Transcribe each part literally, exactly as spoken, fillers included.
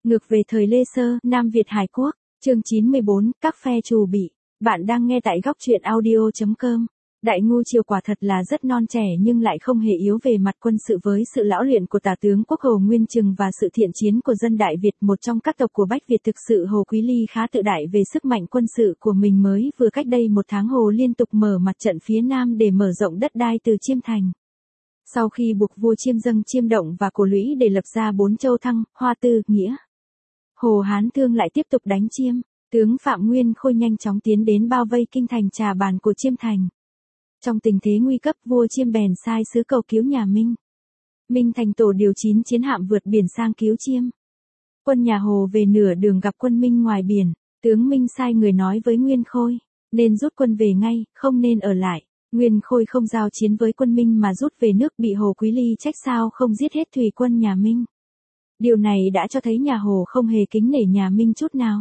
Ngược về thời Lê Sơ, Nam Việt Hải Quốc, chương chín mươi bốn, các phe trù bị. Bạn đang nghe tại góc truyện audio chấm com. Đại Ngu Triều quả thật là rất non trẻ nhưng lại không hề yếu về mặt quân sự với sự lão luyện của tả tướng quốc Hồ Nguyên Trừng và sự thiện chiến của dân Đại Việt. Một trong các tộc của Bách Việt thực sự Hồ Quý Ly khá tự đại về sức mạnh quân sự của mình, mới vừa cách đây một tháng Hồ liên tục mở mặt trận phía Nam để mở rộng đất đai từ Chiêm Thành. Sau khi buộc vua Chiêm dâng Chiêm Động và Cổ Lũy để lập ra bốn châu Thăng, Hoa Tư, Nghĩa, Hồ Hán Thương lại tiếp tục đánh Chiêm. Tướng Phạm Nguyên Khôi nhanh chóng tiến đến bao vây kinh thành Trà Bàn của Chiêm Thành. Trong tình thế nguy cấp, vua Chiêm bèn sai sứ cầu cứu nhà Minh. Minh Thành tổ điều chín chiến hạm vượt biển sang cứu Chiêm. Quân nhà Hồ về nửa đường gặp quân Minh ngoài biển, tướng Minh sai người nói với Nguyên Khôi, nên rút quân về ngay, không nên ở lại. Nguyên Khôi không giao chiến với quân Minh mà rút về nước, bị Hồ Quý Ly trách sao không giết hết thủy quân nhà Minh. Điều này đã cho thấy nhà Hồ không hề kính nể nhà Minh chút nào.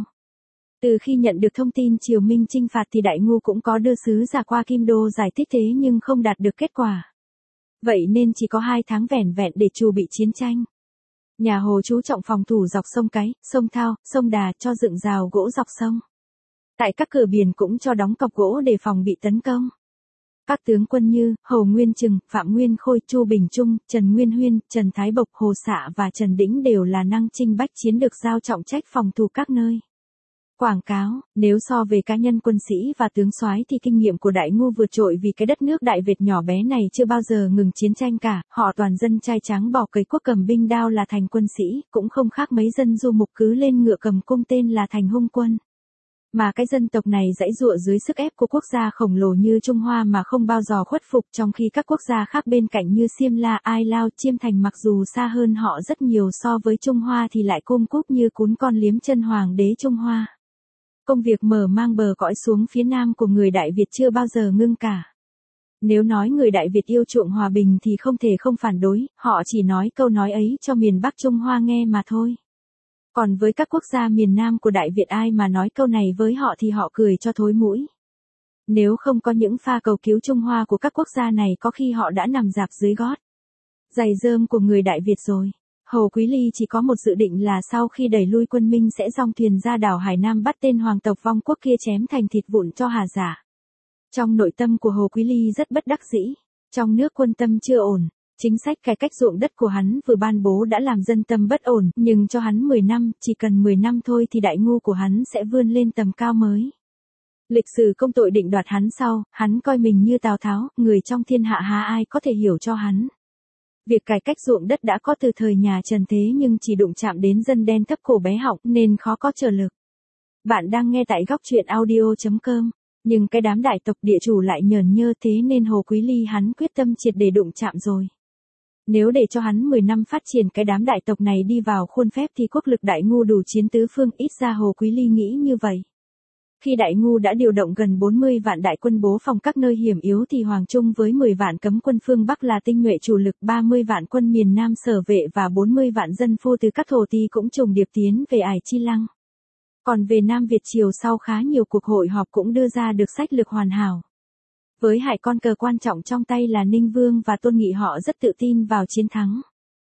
Từ khi nhận được thông tin triều Minh chinh phạt thì Đại Ngu cũng có đưa sứ giả qua Kim Đô giải thích thế nhưng không đạt được kết quả. Vậy nên chỉ có hai tháng vẻn vẹn để trù bị chiến tranh. Nhà Hồ chú trọng phòng thủ dọc sông Cái, sông Thao, sông Đà, cho dựng rào gỗ dọc sông. Tại các cửa biển cũng cho đóng cọc gỗ để phòng bị tấn công. Các tướng quân như Hồ Nguyên Trừng, Phạm Nguyên Khôi, Chu Bình Trung, Trần Nguyên Huyên, Trần Thái Bộc, Hồ Xạ và Trần Đĩnh đều là năng chinh bách chiến, được giao trọng trách phòng thủ các nơi. Quảng cáo, nếu so về cá nhân quân sĩ và tướng soái thì kinh nghiệm của Đại Ngu vượt trội, vì cái đất nước Đại Việt nhỏ bé này chưa bao giờ ngừng chiến tranh cả, họ toàn dân trai trắng bỏ cấy quốc cầm binh đao là thành quân sĩ, cũng không khác mấy dân du mục cứ lên ngựa cầm cung tên là thành hung quân. Mà cái dân tộc này giãy giụa dưới sức ép của quốc gia khổng lồ như Trung Hoa mà không bao giờ khuất phục, trong khi các quốc gia khác bên cạnh như Xiêm La, Ai Lao, Chiêm Thành mặc dù xa hơn họ rất nhiều so với Trung Hoa thì lại cung cúp như cún con liếm chân hoàng đế Trung Hoa. Công việc mở mang bờ cõi xuống phía Nam của người Đại Việt chưa bao giờ ngưng cả. Nếu nói người Đại Việt yêu chuộng hòa bình thì không thể không phản đối, họ chỉ nói câu nói ấy cho miền Bắc Trung Hoa nghe mà thôi. Còn với các quốc gia miền Nam của Đại Việt, ai mà nói câu này với họ thì họ cười cho thối mũi. Nếu không có những pha cầu cứu Trung Hoa của các quốc gia này, có khi họ đã nằm rạp dưới gót giày rơm của người Đại Việt rồi. Hồ Quý Ly chỉ có một dự định là sau khi đẩy lui quân Minh sẽ dong thuyền ra đảo Hải Nam bắt tên hoàng tộc vong quốc kia chém thành thịt vụn cho hà giả. Trong nội tâm của Hồ Quý Ly rất bất đắc dĩ, trong nước quân tâm chưa ổn. Chính sách cải cách ruộng đất của hắn vừa ban bố đã làm dân tâm bất ổn, nhưng cho hắn mười năm, chỉ cần mười năm thôi thì Đại Ngu của hắn sẽ vươn lên tầm cao mới. Lịch sử công tội định đoạt hắn sau, hắn coi mình như Tào Tháo, người trong thiên hạ há ai có thể hiểu cho hắn. Việc cải cách ruộng đất đã có từ thời nhà Trần, thế nhưng chỉ đụng chạm đến dân đen thấp cổ bé họng nên khó có trợ lực. Bạn đang nghe tại góc truyện audio chấm com. Nhưng cái đám đại tộc địa chủ lại nhởn nhơ, thế nên Hồ Quý Ly hắn quyết tâm triệt để đụng chạm rồi. Nếu để cho hắn mười năm phát triển cái đám đại tộc này đi vào khuôn phép thì quốc lực Đại Ngu đủ chiến tứ phương, ít ra Hồ Quý Ly nghĩ như vậy. Khi Đại Ngu đã điều động gần bốn mươi vạn đại quân bố phòng các nơi hiểm yếu thì Hoàng Trung với mười vạn cấm quân phương Bắc là tinh nhuệ chủ lực, ba mươi vạn quân miền Nam sở vệ và bốn mươi vạn dân phu từ các thổ ti cũng trùng điệp tiến về Ải Chi Lăng. Còn về Nam Việt Triều, sau khá nhiều cuộc hội họp cũng đưa ra được sách lược hoàn hảo. Với hai con cờ quan trọng trong tay là Ninh Vương và Tôn Nghị, họ rất tự tin vào chiến thắng.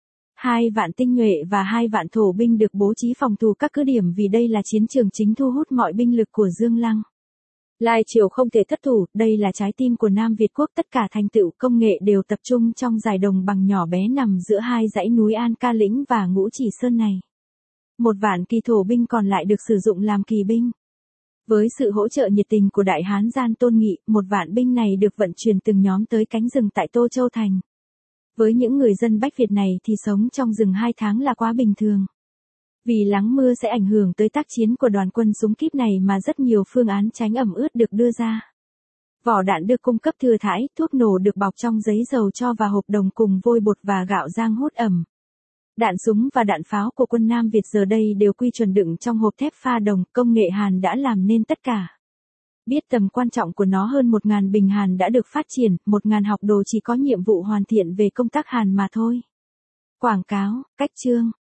Hai vạn tinh nhuệ và hai vạn thổ binh được bố trí phòng thủ các cứ điểm, vì đây là chiến trường chính thu hút mọi binh lực của Dương Lăng. Lai Triều không thể thất thủ, đây là trái tim của Nam Việt quốc, tất cả thành tựu công nghệ đều tập trung trong dải đồng bằng nhỏ bé nằm giữa hai dãy núi An Ca Lĩnh và Ngũ Chỉ Sơn này. Một vạn kỳ thổ binh còn lại được sử dụng làm kỳ binh. Với sự hỗ trợ nhiệt tình của Đại Hán Gian Tôn Nghị, một vạn binh này được vận chuyển từng nhóm tới cánh rừng tại Tô Châu Thành. Với những người dân Bách Việt này thì sống trong rừng hai tháng là quá bình thường. Vì lắng mưa sẽ ảnh hưởng tới tác chiến của đoàn quân súng kíp này mà rất nhiều phương án tránh ẩm ướt được đưa ra. Vỏ đạn được cung cấp thừa thãi, thuốc nổ được bọc trong giấy dầu cho và hộp đồng cùng vôi bột và gạo rang hút ẩm. Đạn súng và đạn pháo của quân Nam Việt giờ đây đều quy chuẩn đựng trong hộp thép pha đồng, công nghệ Hàn đã làm nên tất cả. Biết tầm quan trọng của nó, hơn một nghìn bình Hàn đã được phát triển, một nghìn học đồ chỉ có nhiệm vụ hoàn thiện về công tác Hàn mà thôi. Quảng cáo, cách chương,